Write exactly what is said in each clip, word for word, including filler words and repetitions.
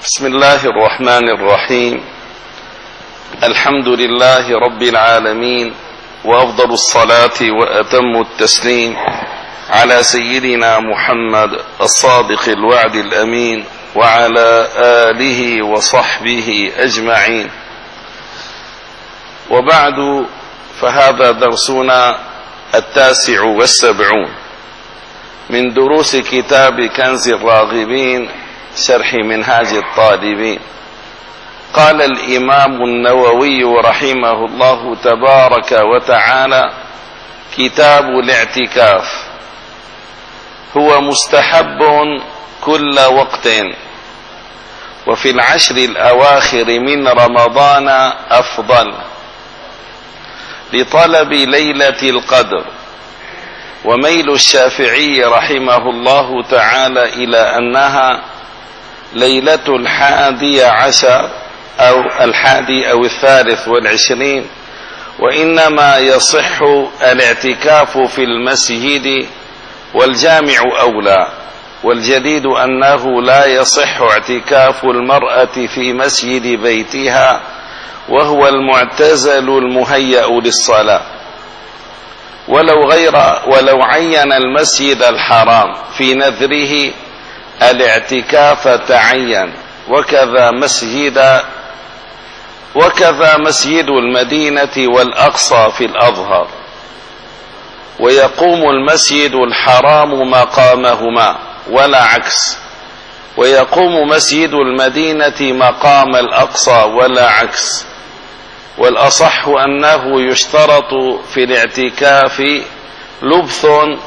بسم الله الرحمن الرحيم. الحمد لله رب العالمين، وأفضل الصلاة وأتم التسليم على سيدنا محمد الصادق الوعد الأمين وعلى آله وصحبه أجمعين. وبعد، فهذا درسنا التاسع والسبعون من دروس كتاب كنز الراغبين شرح منهاج الطالبين. قال الإمام النووي رحمه الله تبارك وتعالى: كتاب الاعتكاف هو مستحب كل وقت، وفي العشر الأواخر من رمضان أفضل، لطلب ليلة القدر. وميل الشافعي رحمه الله تعالى إلى أنها ليلة الحادي عشر أو الحادي أو الثالث والعشرين، وإنما يصح الاعتكاف في المسجد والجامع أولى. والجديد أنه لا يصح اعتكاف المرأة في مسجد بيتها، وهو المعتزل المهيأ للصلاة، ولو غير ولو عين المسجد الحرام في نذره الاعتكاف تعين. وكذا مسجد وكذا مسجد المدينة والأقصى في الأظهر، ويقوم المسجد الحرام مقامهما ولا عكس، ويقوم مسجد المدينة مقام الأقصى ولا عكس. والأصح أنه يشترط في الاعتكاف لبث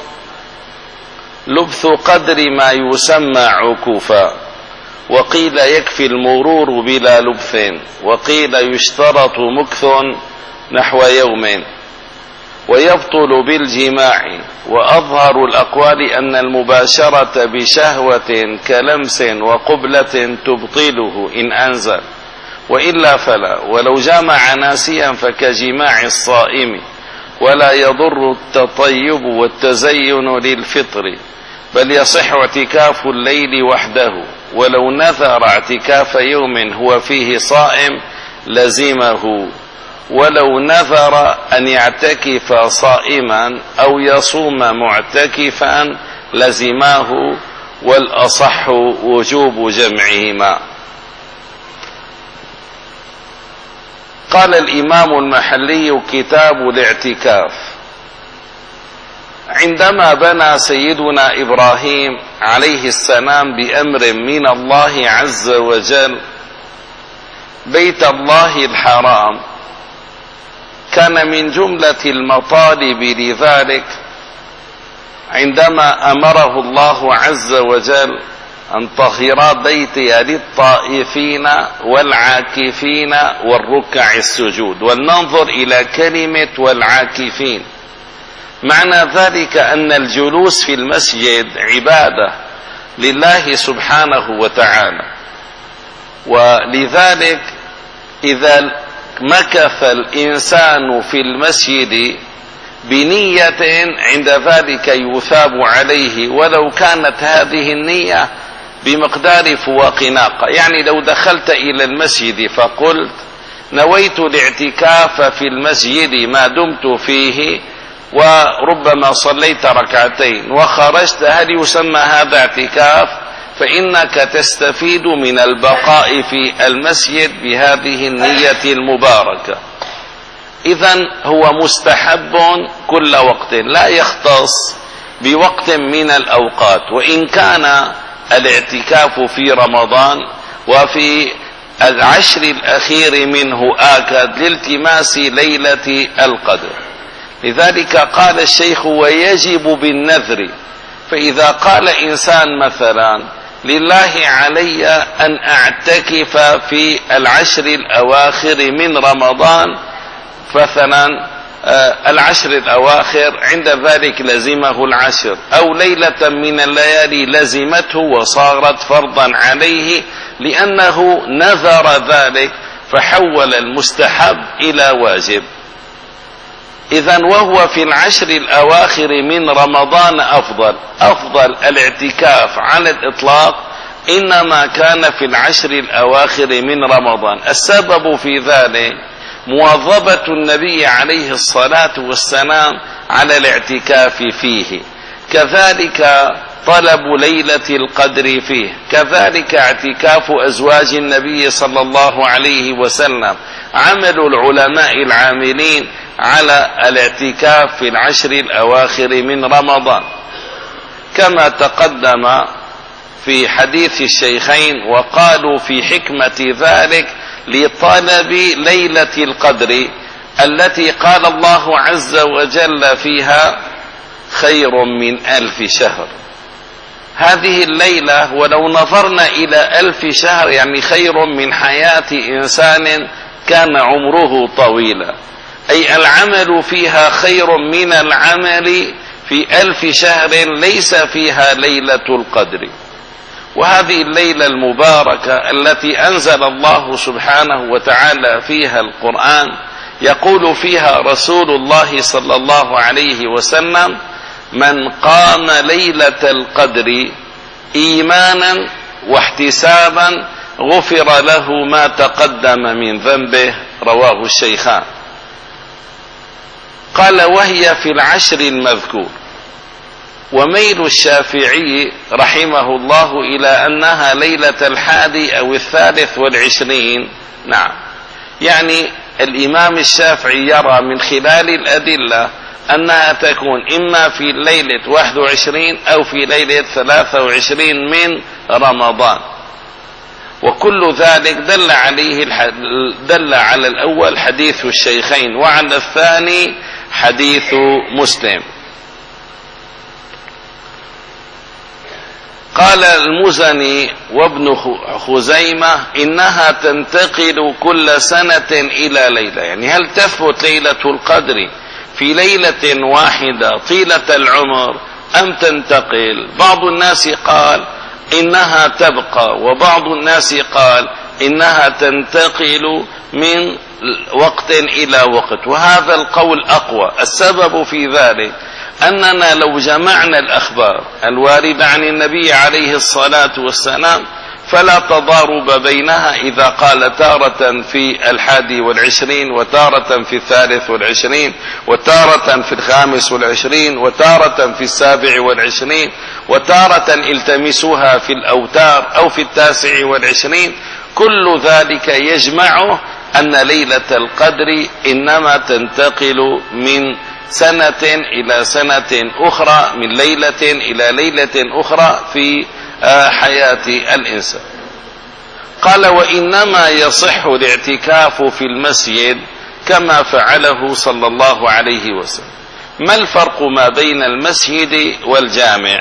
لبث قدر ما يسمى عكوفا، وقيل يكفي المرور بلا لبث، وقيل يشترط مكث نحو يوم، ويبطل بالجماع. وأظهر الأقوال أن المباشرة بشهوة كلمس وقبلة تبطله إن أنزل، وإلا فلا. ولو جامع ناسيا فكجماع الصائم، ولا يضر التطيب والتزين للفطر، بل يصح اعتكاف الليل وحده. ولو نذر اعتكاف يوم هو فيه صائم لزمه، ولو نذر أن يعتكف صائما أو يصوم معتكفا لزماه، والأصح وجوب جمعهما. قال الإمام المحلي: كتاب الاعتكاف. عندما بنى سيدنا إبراهيم عليه السلام بأمر من الله عز وجل بيت الله الحرام، كان من جملة المطالب لذلك عندما أمره الله عز وجل أن طهر بيتي للطائفين والعاكفين والركع السجود. ولننظر إلى كلمة والعاكفين. معنى ذلك أن الجلوس في المسجد عبادة لله سبحانه وتعالى، ولذلك إذا مكث الإنسان في المسجد بنية عند ذلك يثاب عليه، ولو كانت هذه النية بمقدار فواق ناقة. يعني لو دخلت إلى المسجد فقلت نويت الاعتكاف في المسجد ما دمت فيه، وربما صليت ركعتين وخرجت، هل يسمى هذا اعتكاف؟ فإنك تستفيد من البقاء في المسجد بهذه النية المباركة. إذن هو مستحب كل وقت، لا يختص بوقت من الأوقات. وإن كان الاعتكاف في رمضان وفي العشر الأخير منه آكد لالتماس ليلة القدر. لذلك قال الشيخ: ويجب بالنذر. فإذا قال إنسان مثلا لله علي أن أعتكف في العشر الأواخر من رمضان، مثلا العشر الأواخر، عند ذلك لزمه العشر، أو ليلة من الليالي لزمته وصارت فرضا عليه لأنه نذر ذلك، فحول المستحب إلى واجب. إذن وهو في العشر الأواخر من رمضان أفضل. أفضل الاعتكاف على الإطلاق إنما كان في العشر الأواخر من رمضان. السبب في ذلك مواظبة النبي عليه الصلاة والسلام على الاعتكاف فيه، كذلك طلب ليلة القدر فيه، كذلك اعتكاف أزواج النبي صلى الله عليه وسلم. عمل العلماء العاملين على الاعتكاف في العشر الأواخر من رمضان، كما تقدم في حديث الشيخين، وقالوا في حكمة ذلك لطلب ليلة القدر التي قال الله عز وجل فيها خير من ألف شهر. هذه الليلة ولو نظرنا إلى ألف شهر يعني خير من حياة إنسان كان عمره طويلا، أي العمل فيها خير من العمل في ألف شهر ليس فيها ليلة القدر. وهذه الليلة المباركة التي أنزل الله سبحانه وتعالى فيها القرآن، يقول فيها رسول الله صلى الله عليه وسلم: من قام ليلة القدر إيمانا واحتسابا غفر له ما تقدم من ذنبه. رواه الشيخان. قال: وهي في العشر المذكور. وميل الشافعي رحمه الله إلى أنها ليلة الحادي أو الثالث والعشرين. نعم، يعني الإمام الشافعي يرى من خلال الأدلة أنها تكون إما في ليلة واحد وعشرين أو في ليلة ثلاثة وعشرين من رمضان. وكل ذلك دل عليه دل على الأول حديث الشيخين، وعلى الثاني حديث مسلم. قال المزني وابن خزيمة: إنها تنتقل كل سنة إلى ليلة. يعني هل تثبت ليلة القدر في ليلة واحدة طيلة العمر أم تنتقل؟ بعض الناس قال إنها تبقى، وبعض الناس قال إنها تنتقل من وقت إلى وقت، وهذا القول أقوى. السبب في ذلك أننا لو جمعنا الأخبار الواردة عن النبي عليه الصلاة والسلام فلا تضارب بينها، إذا قال تارة في الحادي والعشرين، وتارة في الثالث والعشرين، وتارة في الخامس والعشرين، وتارة في السابع والعشرين، وتارة التمسوها في الأوتار أو في التاسع والعشرين. كل ذلك يجمعه أن ليلة القدر إنما تنتقل من سنة إلى سنة أخرى، من ليلة إلى ليلة أخرى في حياة الإنسان. قال: وإنما يصح الاعتكاف في المسجد كما فعله صلى الله عليه وسلم. ما الفرق ما بين المسجد والجامع؟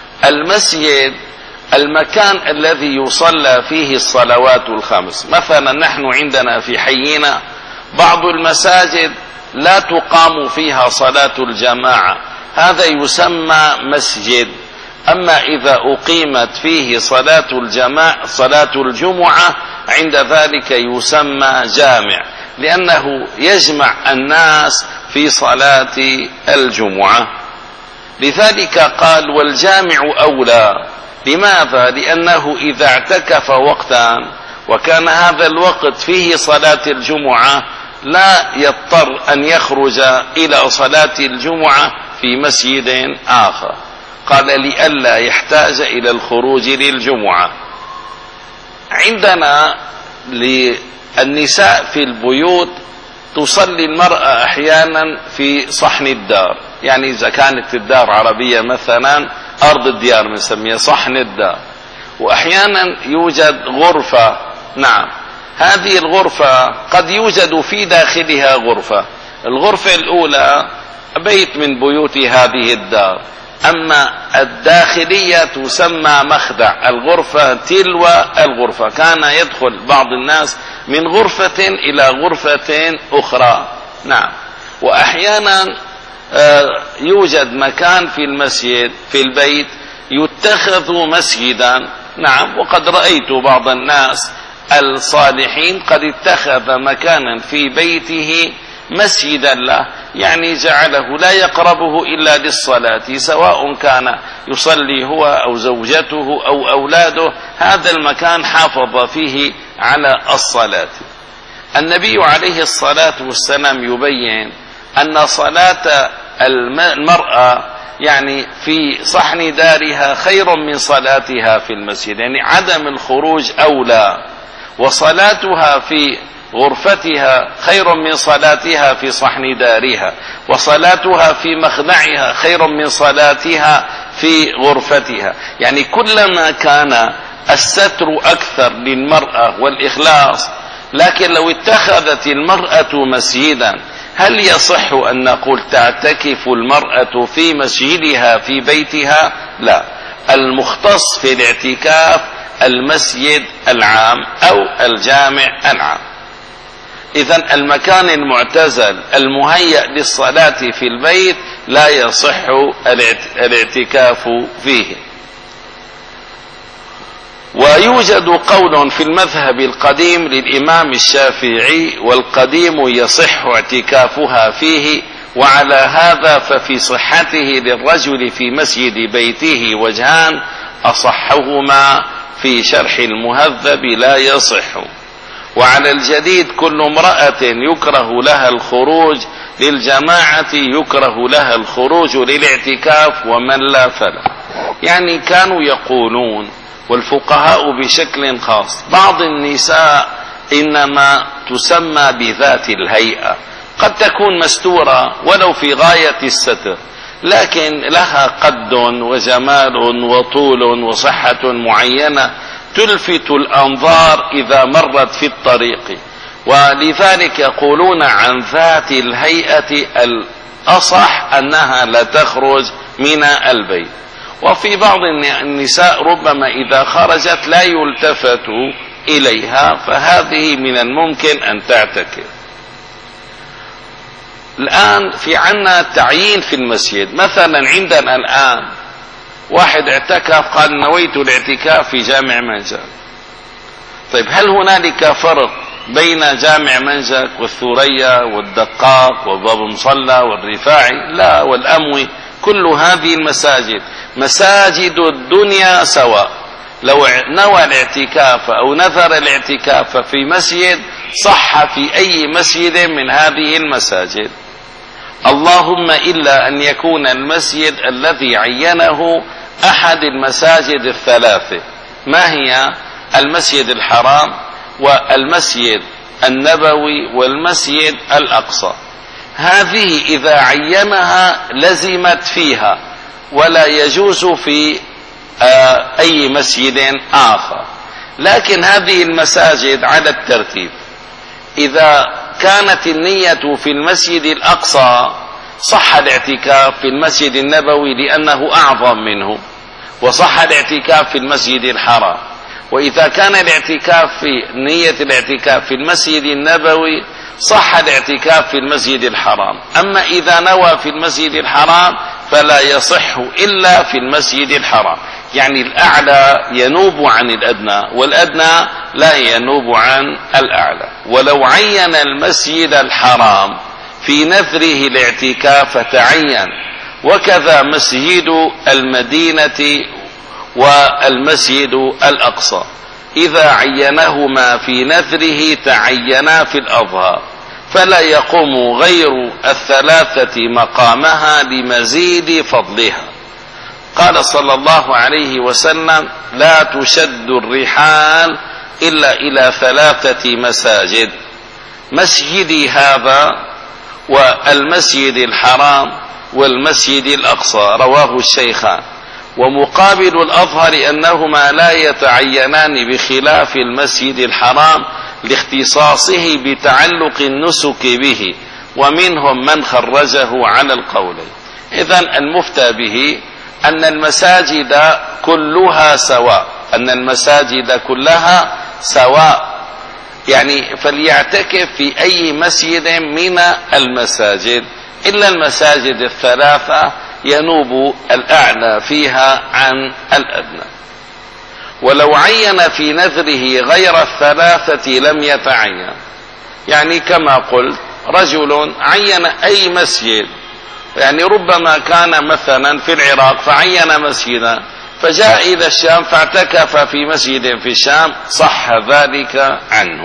المسجد المكان الذي يصلى فيه الصلوات الخمس. مثلا نحن عندنا في حينا بعض المساجد لا تقام فيها صلاة الجماعة، هذا يسمى مسجد. أما إذا أقيمت فيه صلاة الجماعة صلاة الجمعة عند ذلك يسمى جامع، لأنه يجمع الناس في صلاة الجمعة. لذلك قال: والجامع أولى. لماذا؟ لأنه إذا اعتكف وقتا وكان هذا الوقت فيه صلاة الجمعة لا يضطر أن يخرج إلى صلاة الجمعة في مسجد آخر. قال: لئلا يحتاج إلى الخروج للجمعة. عندنا للنساء في البيوت تصلي المرأة أحيانا في صحن الدار، يعني إذا كانت الدار عربية مثلا أرض الديار بنسميها صحن الدار، وأحيانا يوجد غرفة. نعم، هذه الغرفة قد يوجد في داخلها غرفة. الغرفة الأولى بيت من بيوت هذه الدار، أما الداخلية تسمى مخدع. الغرفة تلو الغرفة، كان يدخل بعض الناس من غرفة إلى غرفة أخرى. نعم، وأحيانا يوجد مكان في المسجد في البيت يتخذ مسجدا. نعم، وقد رأيت بعض الناس الصالحين قد اتخذ مكانا في بيته مسجدا له، يعني جعله لا يقربه إلا للصلاة، سواء كان يصلي هو أو زوجته أو أولاده، هذا المكان حافظ فيه على الصلاة. النبي عليه الصلاة والسلام يبين أن صلاة المرأة يعني في صحن دارها خير من صلاتها في المسجد، يعني عدم الخروج أولى، وصلاتها في غرفتها خير من صلاتها في صحن دارها، وصلاتها في مخدعها خير من صلاتها في غرفتها. يعني كلما كان الستر أكثر للمرأة والإخلاص. لكن لو اتخذت المرأة مسجدا، هل يصح أن نقول تعتكف المرأة في مسجدها في بيتها؟ لا، المختص في الاعتكاف المسجد العام أو الجامع العام. إذن المكان المعتزل المهيأ للصلاة في البيت لا يصح الاعتكاف فيه. ويوجد قول في المذهب القديم للإمام الشافعي: والقديم يصح اعتكافها فيه، وعلى هذا ففي صحته للرجل في مسجد بيته وجهان، أصحهما في شرح المهذب لا يصح. وعلى الجديد كل امرأة يكره لها الخروج للجماعة يكره لها الخروج للاعتكاف، ومن لا فلا. يعني كانوا يقولون، والفقهاء بشكل خاص، بعض النساء إنما تسمى بذات الهيئة، قد تكون مستورة ولو في غاية الستر، لكن لها قد وجمال وطول وصحة معينة تلفت الأنظار إذا مرت في الطريق، ولذلك يقولون عن ذات الهيئة الأصح أنها لا تخرج من البيت. وفي بعض النساء ربما إذا خرجت لا يلتفت إليها، فهذه من الممكن أن تعتكف. الآن في عنا تعيين في المسجد، مثلا عندنا الآن واحد اعتكف قال نويت الاعتكاف في جامع منجك. طيب هل هنالك فرق بين جامع منجك والثريا والدقاق وباب مصلى والرفاعي؟ لا، والأموي، كل هذه المساجد مساجد الدنيا سواء. لو نوى الاعتكاف أو نذر الاعتكاف في مسجد صح في أي مسجد من هذه المساجد، اللهم إلا أن يكون المسجد الذي عينه أحد المساجد الثلاثة. ما هي؟ المسجد الحرام والمسجد النبوي والمسجد الأقصى. هذه إذا عينها لزمت فيها، ولا يجوز في أي مسجد آخر. لكن هذه المساجد على الترتيب: إذا كانت النية في المسجد الأقصى صح الاعتكاف في المسجد النبوي لأنه أعظم منه، وصح الاعتكاف في المسجد الحرام. وإذا كان الاعتكاف في نية الاعتكاف في المسجد النبوي صح الاعتكاف في المسجد الحرام. أما إذا نوى في المسجد الحرام فلا يصح إلا في المسجد الحرام. يعني الأعلى ينوب عن الأدنى، والأدنى لا ينوب عن الأعلى. ولو عين المسجد الحرام في نذره الاعتكاف تعين، وكذا مسجد المدينة والمسجد الأقصى إذا عينهما في نذره تعينا في الأظهار، فلا يقوم غير الثلاثة مقامها لمزيد فضلها. قال صلى الله عليه وسلم: لا تشد الرحال إلا إلى ثلاثة مساجد: مسجدي هذا، والمسجد الحرام، والمسجد الأقصى. رواه الشيخان. ومقابل الأظهر أنهما لا يتعينان بخلاف المسجد الحرام لاختصاصه بتعلق النسك به، ومنهم من خرجه على القولين. إذن المفتى به أن المساجد كلها سواء، أن المساجد كلها سواء، يعني فليعتكف في أي مسجد من المساجد إلا المساجد الثلاثة ينوب الأعلى فيها عن الأدنى. ولو عين في نذره غير الثلاثة لم يتعين. يعني كما قلت رجل عين أي مسجد، يعني ربما كان مثلا في العراق فعين مسجدا فجاء إلى الشام فاعتكف في مسجد في الشام، صح ذلك عنه.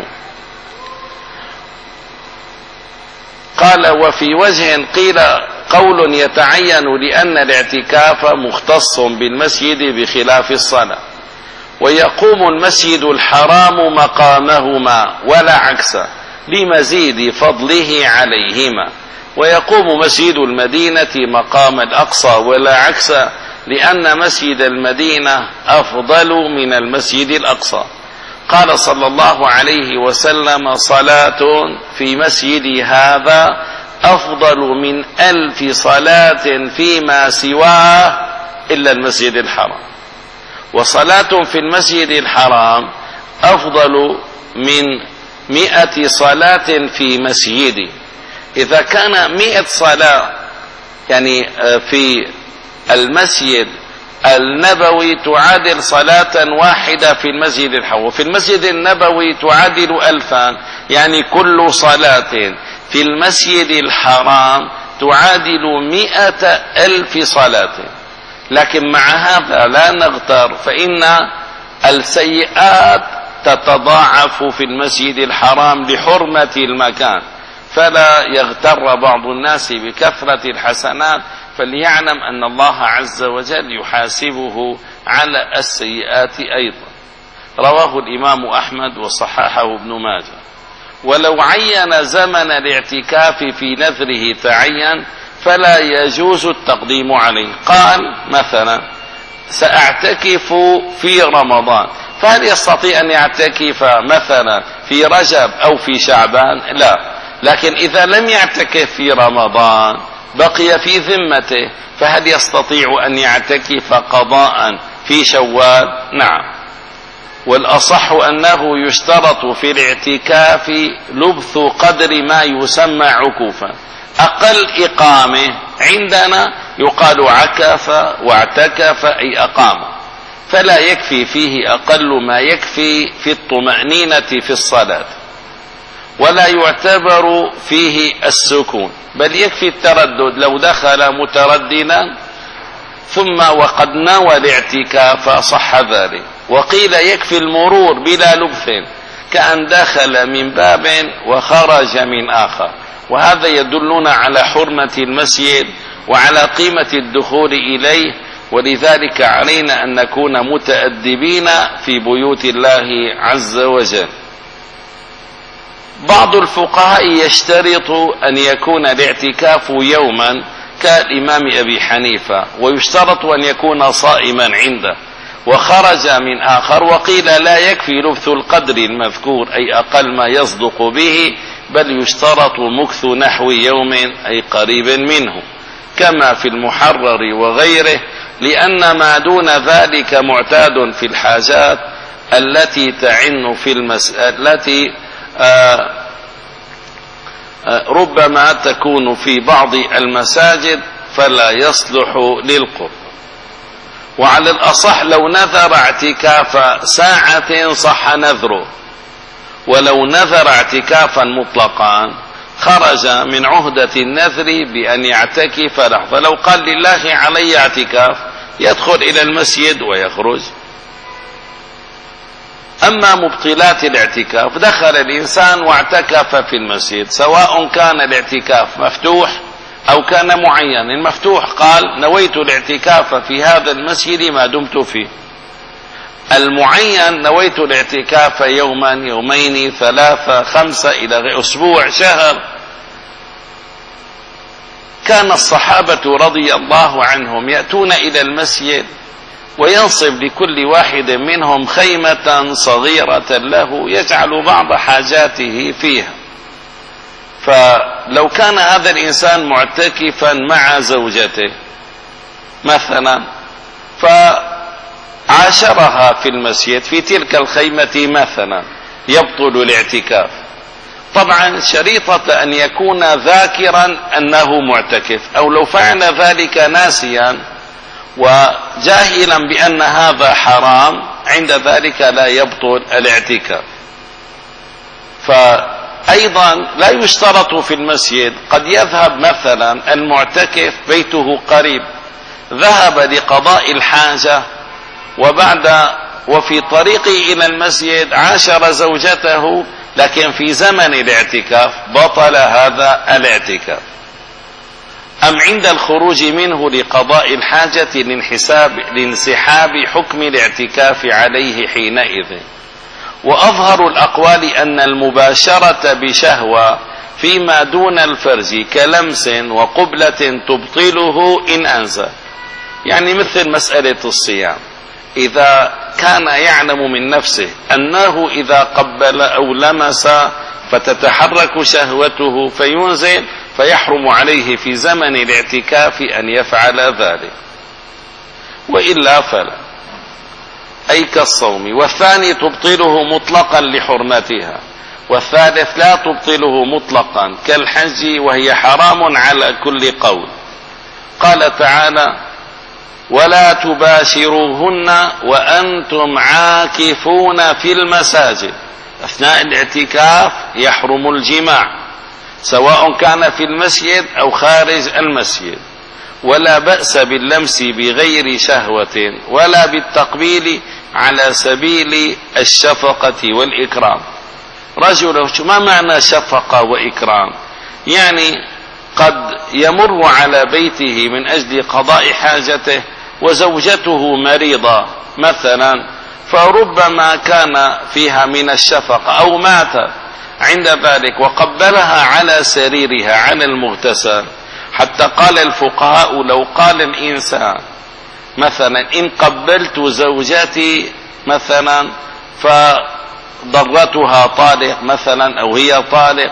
قال وفي وجه قيل قول يتعين لأن الاعتكاف مختص بالمسجد بخلاف الصلاة، ويقوم المسجد الحرام مقامهما ولا عكس لمزيد فضله عليهما، ويقوم مسجد المدينة مقام الأقصى ولا عكس لأن مسجد المدينة أفضل من المسجد الأقصى. قال صلى الله عليه وسلم صلاة في مسجدي هذا أفضل من ألف صلاة فيما سواه إلا المسجد الحرام، وصلاة في المسجد الحرام أفضل من مئة صلاة في مسجدي. إذا كان مئة صلاة يعني في المسجد النبوي تعادل صلاة واحدة في المسجد الحرام، وفي المسجد النبوي تعادل ألفان، يعني كل صلاة في المسجد الحرام تعادل مئة ألف صلاة. لكن مع هذا لا نغتر، فإن السيئات تتضاعف في المسجد الحرام لحرمة المكان، فلا يغتر بعض الناس بكثرة الحسنات، فليعلم أن الله عز وجل يحاسبه على السيئات أيضا. رواه الإمام أحمد وصححه ابن ماجه. ولو عين زمن الاعتكاف في نذره تعين فلا يجوز التقديم عليه. قال مثلا سأعتكف في رمضان، فهل يستطيع أن يعتكف مثلا في رجب أو في شعبان؟ لا. لكن إذا لم يعتكف في رمضان بقي في ذمته، فهل يستطيع أن يعتكف قضاء في شوال؟ نعم. والأصح أنه يشترط في الاعتكاف لبث قدر ما يسمى عكوفا. أقل إقامة عندنا يقال عكف واعتكف أي أقام، فلا يكفي فيه أقل ما يكفي في الطمأنينة في الصلاة، ولا يعتبر فيه السكون، بل يكفي التردد. لو دخل مترددا ثم وقد نوى الاعتكاف صح ذلك. وقيل يكفي المرور بلا لبث، كأن دخل من باب وخرج من آخر، وهذا يدلنا على حرمة المسجد وعلى قيمة الدخول إليه، ولذلك علينا أن نكون متأدبين في بيوت الله عز وجل. بعض الفقهاء يشترط أن يكون الاعتكاف يوما كالإمام أبي حنيفة، ويشترط أن يكون صائما عنده وخرج من آخر. وقيل لا يكفي لبث القدر المذكور أي أقل ما يصدق به، بل يشترط مكث نحو يوم أي قريب منه، كما في المحرر وغيره، لأن ما دون ذلك معتاد في الحاجات التي تعن في المسألة التي آآ آآ ربما تكون في بعض المساجد فلا يصلح للقرب. وعلى الأصح لو نذر اعتكاف ساعة صح نذره، ولو نذر اعتكافا مطلقا خرج من عهدة النذر بأن يعتكف لحظة. لو قال لله علي اعتكاف يدخل إلى المسجد ويخرج. أما مبطلات الاعتكاف، دخل الإنسان واعتكف في المسجد، سواء كان الاعتكاف مفتوح أو كان معين. المفتوح قال نويت الاعتكاف في هذا المسجد ما دمت فيه. المعين نويت الاعتكاف يوما يومين ثلاثة خمسة إلى أسبوع شهر. كان الصحابة رضي الله عنهم يأتون إلى المسجد وينصب لكل واحد منهم خيمة صغيرة له يجعل بعض حاجاته فيها. فلو كان هذا الإنسان معتكفا مع زوجته مثلا فعاشرها في المسجد في تلك الخيمة مثلا، يبطل الاعتكاف. طبعا شريطة أن يكون ذاكرا أنه معتكف، أو لو فعل ذلك ناسيا وجاهلا بأن هذا حرام عند ذلك لا يبطل الاعتكاف. فأيضا أيضا لا يشترط في المسجد، قد يذهب مثلا المعتكف بيته قريب، ذهب لقضاء الحاجة وبعد وفي طريقه إلى المسجد عاشر زوجته، لكن في زمن الاعتكاف بطل هذا الاعتكاف. أم عند الخروج منه لقضاء الحاجة لانحساب لانسحاب حكم الاعتكاف عليه حينئذ. وأظهر الأقوال أن المباشرة بشهوة فيما دون الفرج كلمس وقبلة تبطله إن أنزل، يعني مثل مسألة الصيام، إذا كان يعلم من نفسه أنه إذا قبل أو لمس فتتحرك شهوته فينزل، فيحرم عليه في زمن الاعتكاف أن يفعل ذلك، وإلا فلا، أي كالصوم. والثاني تبطله مطلقا لحرمتها، والثالث لا تبطله مطلقا كالحج، وهي حرام على كل قول. قال تعالى: ولا تباشروهن وأنتم عاكفون في المساجد. أثناء الاعتكاف يحرم الجماع، سواء كان في المسجد أو خارج المسجد، ولا بأس باللمس بغير شهوة ولا بالتقبيل على سبيل الشفقة والإكرام. رجل، ما معنى شفقة وإكرام؟ يعني قد يمر على بيته من أجل قضاء حاجته وزوجته مريضة مثلا، فربما كان فيها من الشفقة أو مات عند ذلك وقبلها على سريرها على المغتسل، حتى قال الفقهاء: لو قال الإنسان مثلا إن قبلت زوجتي مثلا فضرتها طالق مثلا أو هي طالق،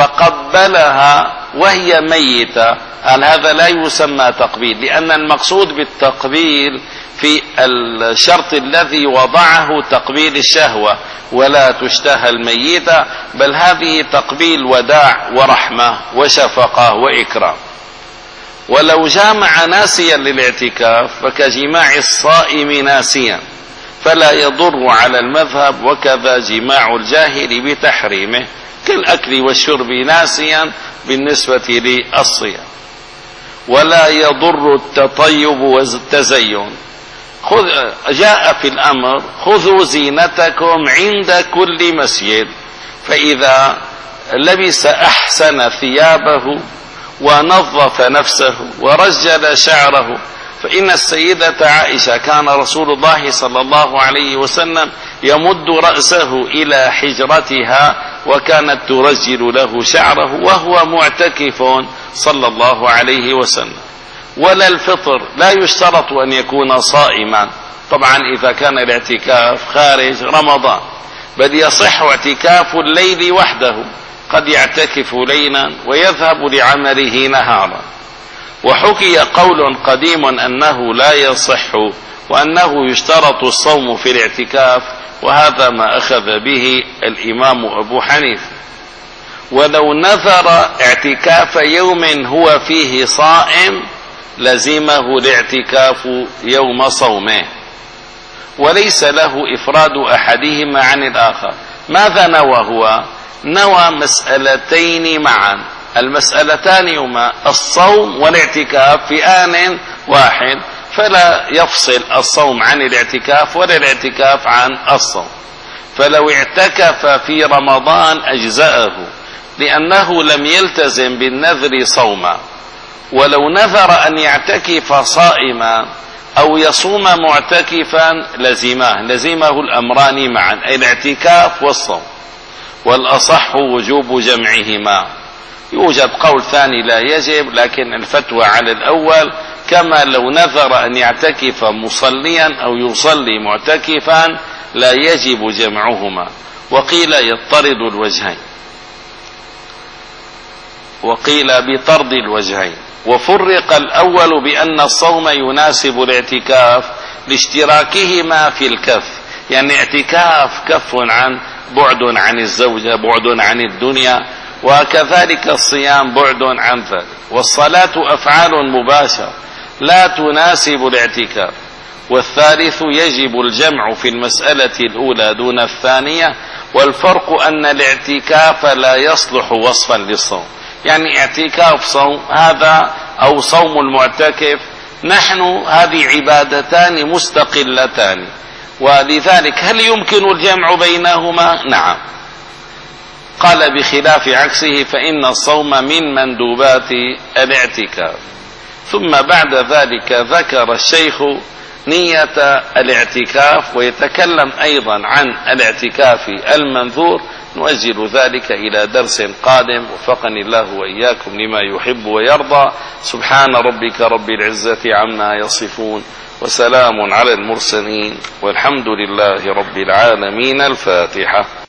فقبلها وهي ميتة، هل هذا لا يسمى تقبيل؟ لأن المقصود بالتقبيل في الشرط الذي وضعه تقبيل الشهوة، ولا تشتهى الميتة، بل هذه تقبيل وداع ورحمة وشفقة وإكرام. ولو جامع ناسيا للاعتكاف فكجماع الصائم ناسيا، فلا يضر على المذهب، وكذا جماع الجاهل بتحريمه كالأكل والشرب ناسيا بالنسبة للصيام. ولا يضر التطيب والتزين. خذ جاء في الأمر: خذوا زينتكم عند كل مسجد. فإذا لبس أحسن ثيابه ونظف نفسه ورجل شعره، فإن السيدة عائشة كان رسول الله صلى الله عليه وسلم يمد رأسه إلى حجرتها وكانت ترجل له شعره وهو معتكف صلى الله عليه وسلم. ولا الفطر، لا يشترط أن يكون صائما، طبعا إذا كان الاعتكاف خارج رمضان، بل يصح اعتكاف الليل وحده، قد يعتكف ليلا ويذهب لعمله نهارا. وحكي قول قديم أنه لا يصح وأنه يشترط الصوم في الاعتكاف، وهذا ما أخذ به الإمام أبو حنيفة. ولو نذر اعتكاف يوم هو فيه صائم لزمه الاعتكاف يوم صومه، وليس له إفراد أحدهما عن الآخر. ماذا نوى هو؟ نوى مسألتين معا، المسألتان هما الصوم والاعتكاف في آن واحد، فلا يفصل الصوم عن الاعتكاف ولا الاعتكاف عن الصوم. فلو اعتكف في رمضان أجزأه، لأنه لم يلتزم بالنذر صوما. ولو نذر أن يعتكف صائما أو يصوم معتكفا لزماه لزمه الأمران معا، أي الاعتكاف والصوم. والأصح وجوب جمعهما. يوجد قول ثاني لا يجب، لكن الفتوى على الأول، كما لو نذر أن يعتكف مصليا أو يصلي معتكفا لا يجب جمعهما. وقيل يضطرد الوجهين، وقيل بطرد الوجهين. وفرق الأول بأن الصوم يناسب الاعتكاف لاشتراكهما في الكف، يعني اعتكاف كف عن بعد عن الزوجة، بعد عن الدنيا، وكذلك الصيام بعد عن ذلك. والصلاة أفعال مباشرة لا تناسب الاعتكاف. والثالث يجب الجمع في المسألة الأولى دون الثانية، والفرق أن الاعتكاف لا يصلح وصفا للصوم. يعني اعتكاف صوم هذا أو صوم المعتكف، نحن هذه عبادتان مستقلتان، ولذلك هل يمكن الجمع بينهما؟ نعم. قال بخلاف عكسه فإن الصوم من مندوبات الاعتكاف. ثم بعد ذلك ذكر الشيخ نية الاعتكاف، ويتكلم أيضا عن الاعتكاف المنذور. نؤجل ذلك إلى درس قادم، وفقني الله وإياكم لما يحب ويرضى. سبحان ربك رب العزة عما يصفون، وسلام على المرسلين، والحمد لله رب العالمين. الفاتحة.